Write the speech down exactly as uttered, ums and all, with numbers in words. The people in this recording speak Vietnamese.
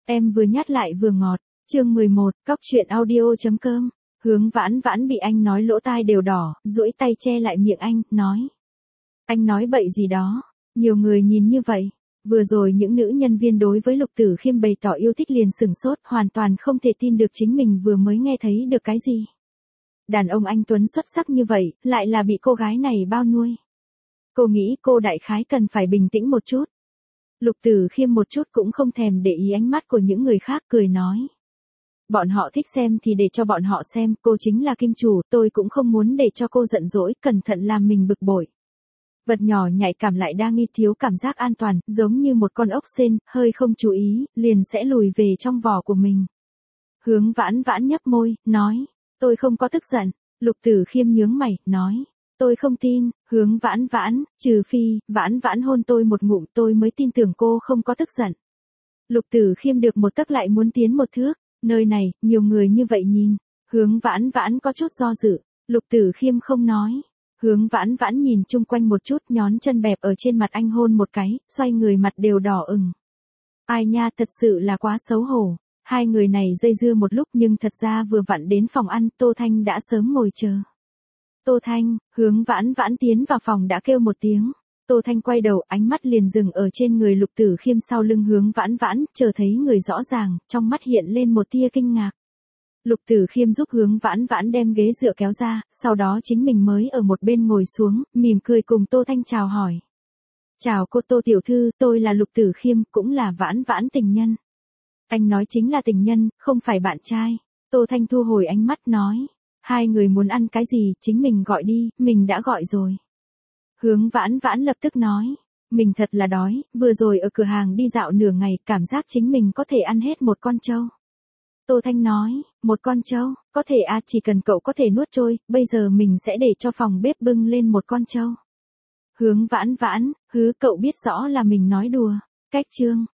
Em vừa nhát lại vừa ngọt. Chương mười một, cóc truyện audio chấm com. Hướng Vãn Vãn bị anh nói lỗ tai đều đỏ, duỗi tay che lại miệng anh, nói. Anh nói bậy gì đó, nhiều người nhìn như vậy. Vừa rồi những nữ nhân viên đối với Lục Tử Khiêm bày tỏ yêu thích liền sửng sốt, hoàn toàn không thể tin được chính mình vừa mới nghe thấy được cái gì. Đàn ông anh tuấn xuất sắc như vậy, lại là bị cô gái này bao nuôi. Cô nghĩ cô đại khái cần phải bình tĩnh một chút. Lục Tử Khiêm một chút cũng không thèm để ý ánh mắt của những người khác, cười nói. Bọn họ thích xem thì để cho bọn họ xem, cô chính là kim chủ, tôi cũng không muốn để cho cô giận dỗi, cẩn thận làm mình bực bội. Vật nhỏ nhạy cảm lại đa nghi thiếu cảm giác an toàn, giống như một con ốc sên, hơi không chú ý, liền sẽ lùi về trong vỏ của mình. Hướng Vãn Vãn nhấp môi, nói, tôi không có tức giận. Lục Tử Khiêm nhướng mày, nói, tôi không tin. Hướng Vãn Vãn, trừ phi, Vãn Vãn hôn tôi một ngụm tôi mới tin tưởng cô không có tức giận. Lục Tử Khiêm được một tấc lại muốn tiến một thước, nơi này, nhiều người như vậy nhìn. Hướng Vãn Vãn có chút do dự, Lục Tử Khiêm không nói. Hướng Vãn Vãn nhìn chung quanh một chút, nhón chân bẹp ở trên mặt anh hôn một cái, xoay người mặt đều đỏ ửng. Ai nha, thật sự là quá xấu hổ. Hai người này dây dưa một lúc nhưng thật ra vừa vặn đến phòng ăn, Tô Thanh đã sớm ngồi chờ. Tô Thanh, Hướng Vãn Vãn tiến vào phòng đã kêu một tiếng. Tô Thanh quay đầu, ánh mắt liền dừng ở trên người Lục Tử Khiêm sau lưng Hướng Vãn Vãn, chờ thấy người rõ ràng, trong mắt hiện lên một tia kinh ngạc. Lục Tử Khiêm giúp Hướng Vãn Vãn đem ghế dựa kéo ra, sau đó chính mình mới ở một bên ngồi xuống, mỉm cười cùng Tô Thanh chào hỏi. Chào cô Tô tiểu thư, tôi là Lục Tử Khiêm, cũng là Vãn Vãn tình nhân. Anh nói chính là tình nhân, không phải bạn trai. Tô Thanh thu hồi ánh mắt nói. Hai người muốn ăn cái gì, chính mình gọi đi, mình đã gọi rồi. Hướng Vãn Vãn lập tức nói. Mình thật là đói, vừa rồi ở cửa hàng đi dạo nửa ngày, cảm giác chính mình có thể ăn hết một con trâu. Tô Thanh nói, một con trâu, có thể à, chỉ cần cậu có thể nuốt trôi, bây giờ mình sẽ để cho phòng bếp bưng lên một con trâu. Hướng Vãn Vãn, hứ cậu biết rõ là mình nói đùa. Cách chương.